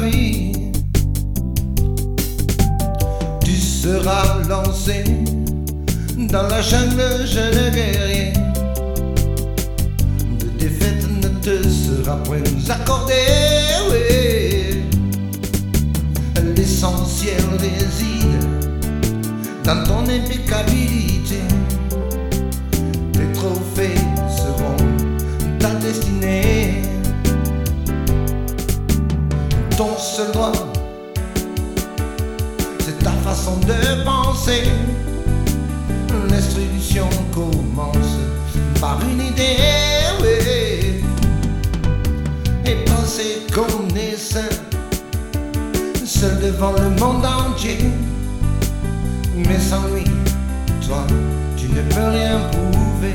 vie. Tu seras lancé dans la jungle, jeune guerrier. De défaite ne te sera point accordée, oui. L'essentiel réside dans ton impeccabilité. Les trophées seront ta destinée. Ton seul droit, c'est ta façon de penser. L'instruction commence par une idée, oui. Et penser qu'on est saint, seul devant le monde entier. Mais sans lui, toi, tu ne peux rien prouver.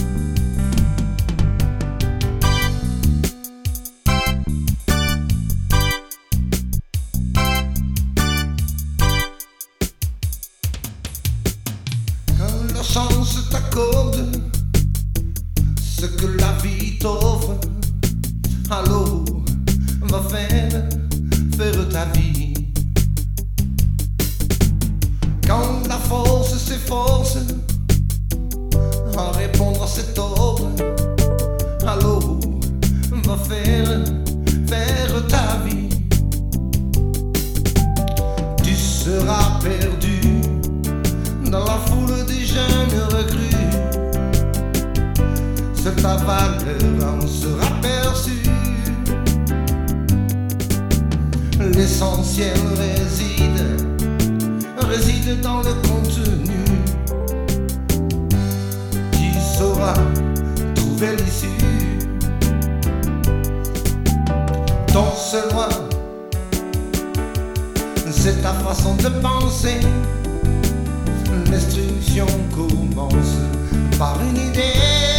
Quand la chance t'accorde ce que la vie t'offre, alors va faire ta vie. Quand la force s'efforce à répondre à cet ordre, alors va faire ta vie. Tu seras perdu dans la foule des jeunes recrues. Seule ta valeur en sera perçue. L'essentiel réside dans le contenu. Qui saura trouver l'issue? Ton seul droit, c'est ta façon de penser. L'instruction commence par une idée.